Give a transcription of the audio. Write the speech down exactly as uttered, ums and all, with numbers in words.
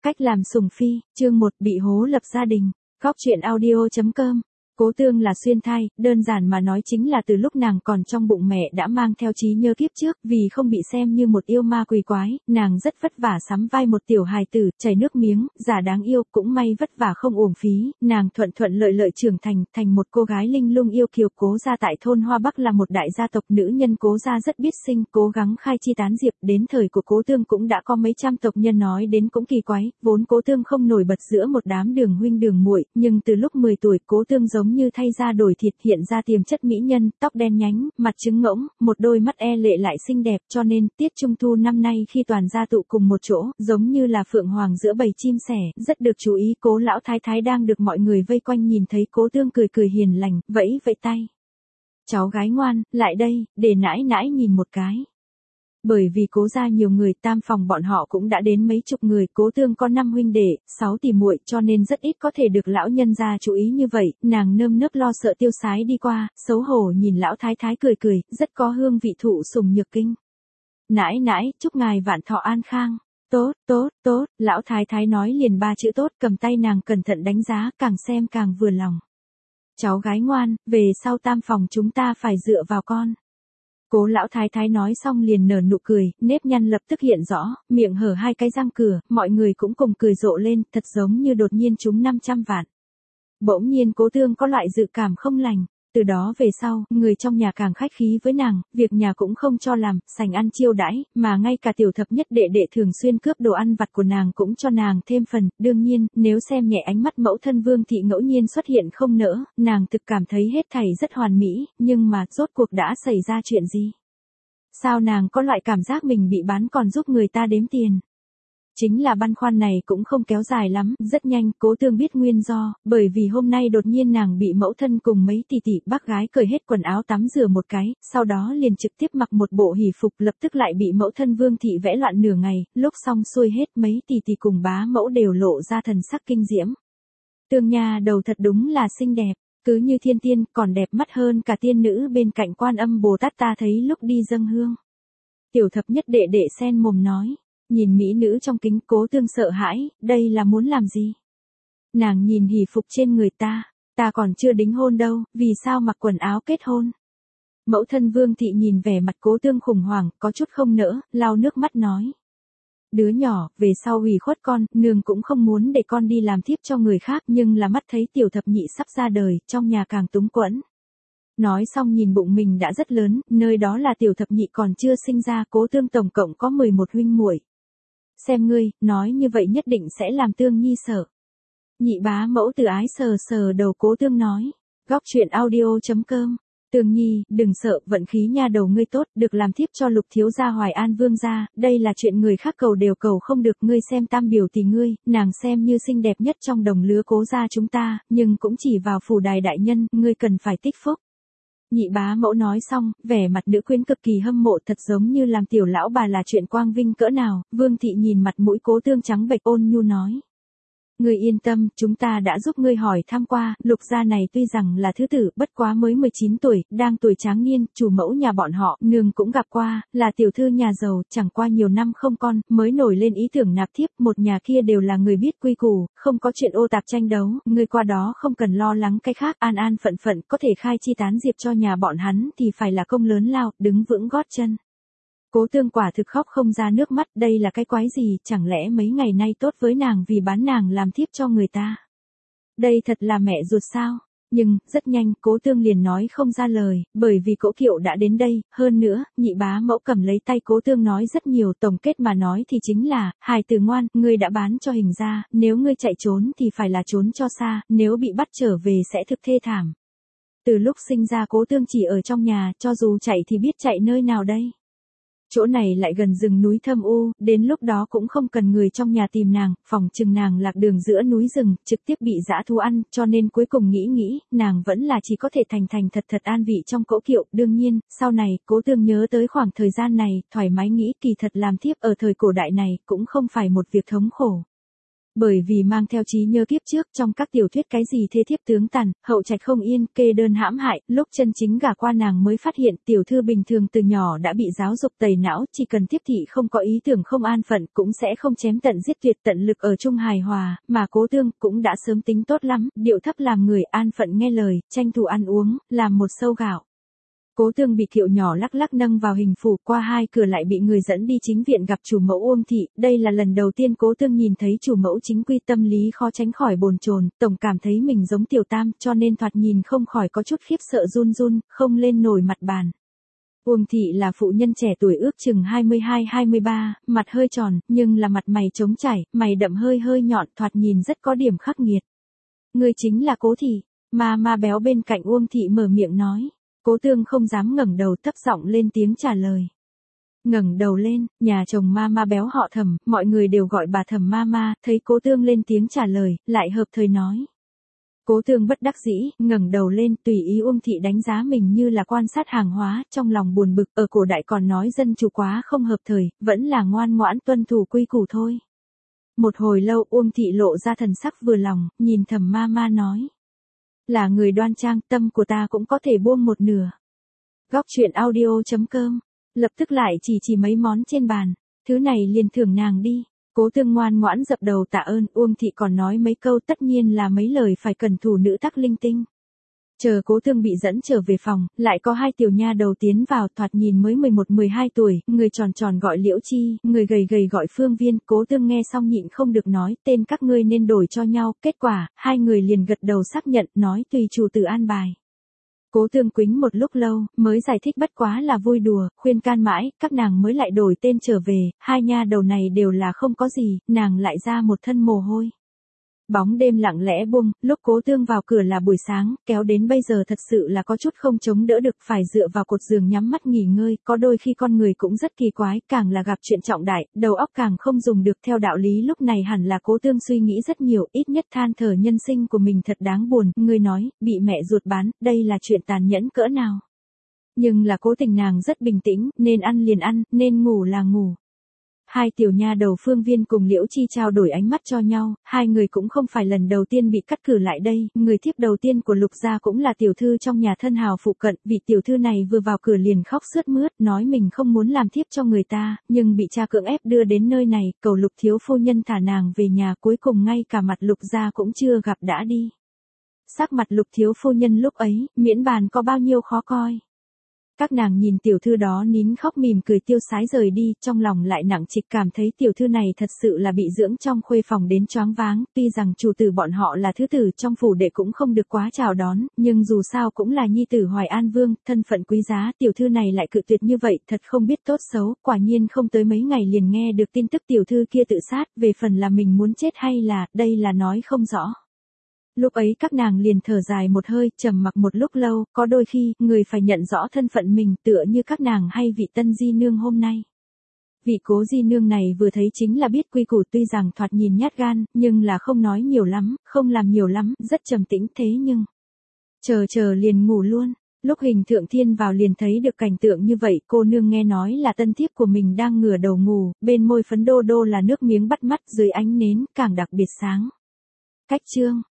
Cách làm sủng phi, chương một bị hố lập gia đình. Góc truyện audio chấm com. Cố Tương là xuyên thai, đơn giản mà nói chính là từ lúc nàng còn trong bụng mẹ đã mang theo trí nhớ kiếp trước, vì không bị xem như một yêu ma quỷ quái, nàng rất vất vả sắm vai một tiểu hài tử, chảy nước miếng, giả đáng yêu, cũng may vất vả không uổng phí, nàng thuận thuận lợi lợi trưởng thành, thành một cô gái linh lung yêu kiều. Cố gia tại thôn Hoa Bắc là một đại gia tộc, nữ nhân Cố gia rất biết sinh, cố gắng khai chi tán diệp, đến thời của Cố Tương cũng đã có mấy trăm tộc nhân, nói đến cũng kỳ quái, vốn Cố Tương không nổi bật giữa một đám đường huynh đường muội, nhưng từ lúc mười tuổi Cố Tương giống như thay da đổi thịt, hiện ra tiềm chất mỹ nhân, tóc đen nhánh, mặt trứng ngỗng, một đôi mắt e lệ lại xinh đẹp, cho nên tiết trung thu năm nay khi toàn gia tụ cùng một chỗ, giống như là phượng hoàng giữa bầy chim sẻ, rất được chú ý. Cố lão thái thái đang được mọi người vây quanh, nhìn thấy Cố Tương cười cười hiền lành, vẫy vẫy tay. Cháu gái ngoan, lại đây, để nãi nãi nhìn một cái. Bởi vì Cố gia nhiều người, tam phòng bọn họ cũng đã đến mấy chục người, Cố Tương có năm huynh đệ, sáu tỷ muội, cho nên rất ít có thể được lão nhân gia chú ý như vậy, nàng nơm nớp lo sợ tiêu sái đi qua, xấu hổ nhìn lão thái thái cười cười, rất có hương vị thụ sủng nhược kinh. Nãi nãi, chúc ngài vạn thọ an khang. Tốt, tốt, tốt, lão thái thái nói liền ba chữ tốt, cầm tay nàng cẩn thận đánh giá, càng xem càng vừa lòng. Cháu gái ngoan, về sau tam phòng chúng ta phải dựa vào con. Cố lão thái thái nói xong liền nở nụ cười, nếp nhăn lập tức hiện rõ, miệng hở hai cái răng cửa, mọi người cũng cùng cười rộ lên, thật giống như đột nhiên trúng năm trăm vạn. Bỗng nhiên Cố Tương có loại dự cảm không lành, từ đó về sau, người trong nhà càng khách khí với nàng, việc nhà cũng không cho làm, sành ăn chiêu đãi, mà ngay cả tiểu thập nhất đệ đệ thường xuyên cướp đồ ăn vặt của nàng cũng cho nàng thêm phần. Đương nhiên, nếu xem nhẹ ánh mắt mẫu thân Vương thị ngẫu nhiên xuất hiện không nỡ, nàng thực cảm thấy hết thảy rất hoàn mỹ, nhưng mà rốt cuộc đã xảy ra chuyện gì? Sao nàng có loại cảm giác mình bị bán còn giúp người ta đếm tiền? Chính là băn khoăn này cũng không kéo dài lắm, rất nhanh Cố Tương biết nguyên do, bởi vì hôm nay đột nhiên nàng bị mẫu thân cùng mấy tỷ tỷ bác gái cởi hết quần áo tắm rửa một cái, sau đó liền trực tiếp mặc một bộ hỉ phục, lập tức lại bị mẫu thân Vương thị vẽ loạn nửa ngày, lúc xong xuôi hết mấy tỷ tỷ cùng bá mẫu đều lộ ra thần sắc kinh diễm. Tương nha đầu thật đúng là xinh đẹp, cứ như thiên tiên, còn đẹp mắt hơn cả tiên nữ bên cạnh Quan Âm Bồ Tát ta thấy lúc đi dâng hương. Tiểu thập nhất đệ đệ sen mồm nói. Nhìn mỹ nữ trong kính, Cố Tương sợ hãi, đây là muốn làm gì? Nàng nhìn hỉ phục trên người ta, ta còn chưa đính hôn đâu, vì sao mặc quần áo kết hôn? Mẫu thân Vương thị nhìn vẻ mặt Cố Tương khủng hoảng, có chút không nỡ, lau nước mắt nói. Đứa nhỏ, về sau ủy khuất con, nương cũng không muốn để con đi làm thiếp cho người khác, nhưng là mắt thấy tiểu thập nhị sắp ra đời, trong nhà càng túng quẫn. Nói xong nhìn bụng mình đã rất lớn, nơi đó là tiểu thập nhị còn chưa sinh ra. Cố Tương tổng cộng có mười một huynh muội. Xem ngươi, nói như vậy nhất định sẽ làm Tương nhi sợ. Nhị bá mẫu từ ái sờ sờ đầu Cố Tương nói. Góc truyện audio chấm com. Tương nhi, đừng sợ, vận khí nha đầu ngươi tốt, được làm thiếp cho Lục thiếu gia Hoài An vương gia, đây là chuyện người khác cầu đều cầu không được. Ngươi xem tam biểu tỷ ngươi, nàng xem như xinh đẹp nhất trong đồng lứa Cố gia chúng ta, nhưng cũng chỉ vào phủ đài đại nhân, ngươi cần phải tích phúc. Nhị bá mẫu nói xong, vẻ mặt nữ quyến cực kỳ hâm mộ, thật giống như làm tiểu lão bà là chuyện quang vinh cỡ nào. Vương thị nhìn mặt mũi Cố Tương trắng bệch ôn nhu nói. Ngươi yên tâm, chúng ta đã giúp ngươi hỏi thăm qua, Lục gia này tuy rằng là thứ tử, bất quá mới mười chín tuổi, đang tuổi tráng niên, chủ mẫu nhà bọn họ, nương cũng gặp qua, là tiểu thư nhà giàu, chẳng qua nhiều năm không con, mới nổi lên ý tưởng nạp thiếp, một nhà kia đều là người biết quy củ, không có chuyện ô tạp tranh đấu, ngươi qua đó không cần lo lắng cái khác, an an phận phận, có thể khai chi tán diệp cho nhà bọn hắn thì phải là công lớn lao, đứng vững gót chân. Cố Tương quả thực khóc không ra nước mắt, đây là cái quái gì, chẳng lẽ mấy ngày nay tốt với nàng vì bán nàng làm thiếp cho người ta. Đây thật là mẹ ruột sao? Nhưng, rất nhanh, Cố Tương liền nói không ra lời, bởi vì Cố Kiệu đã đến đây, hơn nữa, nhị bá mẫu cầm lấy tay Cố Tương nói rất nhiều, tổng kết mà nói thì chính là, hài tử ngoan, ngươi đã bán cho Hình gia, nếu ngươi chạy trốn thì phải là trốn cho xa, nếu bị bắt trở về sẽ thực thê thảm. Từ lúc sinh ra Cố Tương chỉ ở trong nhà, cho dù chạy thì biết chạy nơi nào đây? Chỗ này lại gần rừng núi thâm u, đến lúc đó cũng không cần người trong nhà tìm nàng, phòng chừng nàng lạc đường giữa núi rừng, trực tiếp bị dã thú ăn, cho nên cuối cùng nghĩ nghĩ, nàng vẫn là chỉ có thể thành thành thật thật an vị trong cỗ kiệu. Đương nhiên, sau này, Cố Tương nhớ tới khoảng thời gian này, thoải mái nghĩ kỳ thật làm thiếp ở thời cổ đại này, cũng không phải một việc thống khổ. Bởi vì mang theo trí nhớ kiếp trước trong các tiểu thuyết cái gì thế thiếp tướng tàn, hậu trạch không yên, kê đơn hãm hại, lúc chân chính gả qua nàng mới phát hiện tiểu thư bình thường từ nhỏ đã bị giáo dục tẩy não, chỉ cần tiếp thị không có ý tưởng không an phận cũng sẽ không chém tận giết tuyệt tận lực ở chung hài hòa, mà Cố Tương cũng đã sớm tính tốt lắm, điệu thấp làm người an phận nghe lời, tranh thủ ăn uống, làm một sâu gạo. Cố Tương bị kiệu nhỏ lắc lắc nâng vào hình phủ, qua hai cửa lại bị người dẫn đi chính viện gặp chủ mẫu Uông thị, đây là lần đầu tiên Cố Tương nhìn thấy chủ mẫu chính quy, tâm lý khó tránh khỏi bồn chồn, tổng cảm thấy mình giống tiểu tam, cho nên thoạt nhìn không khỏi có chút khiếp sợ run run, không lên nổi mặt bàn. Uông thị là phụ nhân trẻ tuổi ước chừng hai mươi hai hai mươi ba, mặt hơi tròn, nhưng là mặt mày trống trải, mày đậm hơi hơi nhọn, thoạt nhìn rất có điểm khắc nghiệt. Người chính là Cố thị, ma ma béo bên cạnh Uông thị mở miệng nói. Cố Tương không dám ngẩng đầu, thấp giọng lên tiếng trả lời. Ngẩng đầu lên, nhà chồng ma ma béo họ Thẩm, mọi người đều gọi bà Thẩm ma ma, thấy Cố Tương lên tiếng trả lời, lại hợp thời nói. Cố Tương bất đắc dĩ, ngẩng đầu lên, tùy ý Uông thị đánh giá mình như là quan sát hàng hóa, trong lòng buồn bực, ở cổ đại còn nói dân chủ quá không hợp thời, vẫn là ngoan ngoãn tuân thủ quy củ thôi. Một hồi lâu Uông thị lộ ra thần sắc vừa lòng, nhìn Thẩm ma ma nói. Là người đoan trang, tâm của ta cũng có thể buông một nửa. Góc truyện audio chấm com, lập tức lại chỉ chỉ mấy món trên bàn, thứ này liền thưởng nàng đi. Cố Tương ngoan ngoãn dập đầu tạ ơn, Uông thị còn nói mấy câu, tất nhiên là mấy lời phải cẩn thủ nữ tắc linh tinh. Chờ Cố Tương bị dẫn trở về phòng, lại có hai tiểu nha đầu tiến vào, thoạt nhìn mới mười một mười hai tuổi, người tròn tròn gọi Liễu Chi, người gầy gầy gọi Phương Viên. Cố Tương nghe xong nhịn không được nói, tên các ngươi nên đổi cho nhau, kết quả, hai người liền gật đầu xác nhận, nói tùy chủ tử an bài. Cố Tương quýnh một lúc lâu, mới giải thích bất quá là vui đùa, khuyên can mãi, các nàng mới lại đổi tên trở về, hai nha đầu này đều là không có gì, nàng lại ra một thân mồ hôi. Bóng đêm lặng lẽ buông, lúc Cố Tương vào cửa là buổi sáng, kéo đến bây giờ thật sự là có chút không chống đỡ được, phải dựa vào cột giường nhắm mắt nghỉ ngơi, có đôi khi con người cũng rất kỳ quái, càng là gặp chuyện trọng đại, đầu óc càng không dùng được, theo đạo lý lúc này hẳn là Cố Tương suy nghĩ rất nhiều, ít nhất than thở nhân sinh của mình thật đáng buồn, người nói, bị mẹ ruột bán, đây là chuyện tàn nhẫn cỡ nào. Nhưng là cố tình nàng rất bình tĩnh, nên ăn liền ăn, nên ngủ là ngủ. Hai tiểu nha đầu Phương Viên cùng Liễu Chi trao đổi ánh mắt cho nhau, hai người cũng không phải lần đầu tiên bị cắt cử lại đây, người thiếp đầu tiên của Lục gia cũng là tiểu thư trong nhà thân hào phụ cận, vị tiểu thư này vừa vào cửa liền khóc sướt mướt, nói mình không muốn làm thiếp cho người ta, nhưng bị cha cưỡng ép đưa đến nơi này, cầu Lục thiếu phu nhân thả nàng về nhà, cuối cùng ngay cả mặt Lục gia cũng chưa gặp đã đi. Sắc mặt Lục thiếu phu nhân lúc ấy, miễn bàn có bao nhiêu khó coi. Các nàng nhìn tiểu thư đó nín khóc mỉm cười tiêu sái rời đi, trong lòng lại nặng trịch cảm thấy tiểu thư này thật sự là bị dưỡng trong khuê phòng đến choáng váng, tuy rằng chủ tử bọn họ là thứ tử trong phủ đệ cũng không được quá chào đón, nhưng dù sao cũng là nhi tử Hoài An Vương, thân phận quý giá, tiểu thư này lại cự tuyệt như vậy, thật không biết tốt xấu, quả nhiên không tới mấy ngày liền nghe được tin tức tiểu thư kia tự sát, về phần là mình muốn chết hay là, đây là nói không rõ. Lúc ấy các nàng liền thở dài một hơi, trầm mặc một lúc lâu, có đôi khi, người phải nhận rõ thân phận mình tựa như các nàng hay vị tân di nương hôm nay. Vị cố di nương này vừa thấy chính là biết quy củ, tuy rằng thoạt nhìn nhát gan, nhưng là không nói nhiều lắm, không làm nhiều lắm, rất trầm tĩnh thế nhưng. Chờ chờ liền ngủ luôn. Lúc Hình Thượng Thiên vào liền thấy được cảnh tượng như vậy, cô nương nghe nói là tân thiếp của mình đang ngửa đầu ngủ, bên môi phấn đô đô là nước miếng bắt mắt, dưới ánh nến, càng đặc biệt sáng. Cách chương.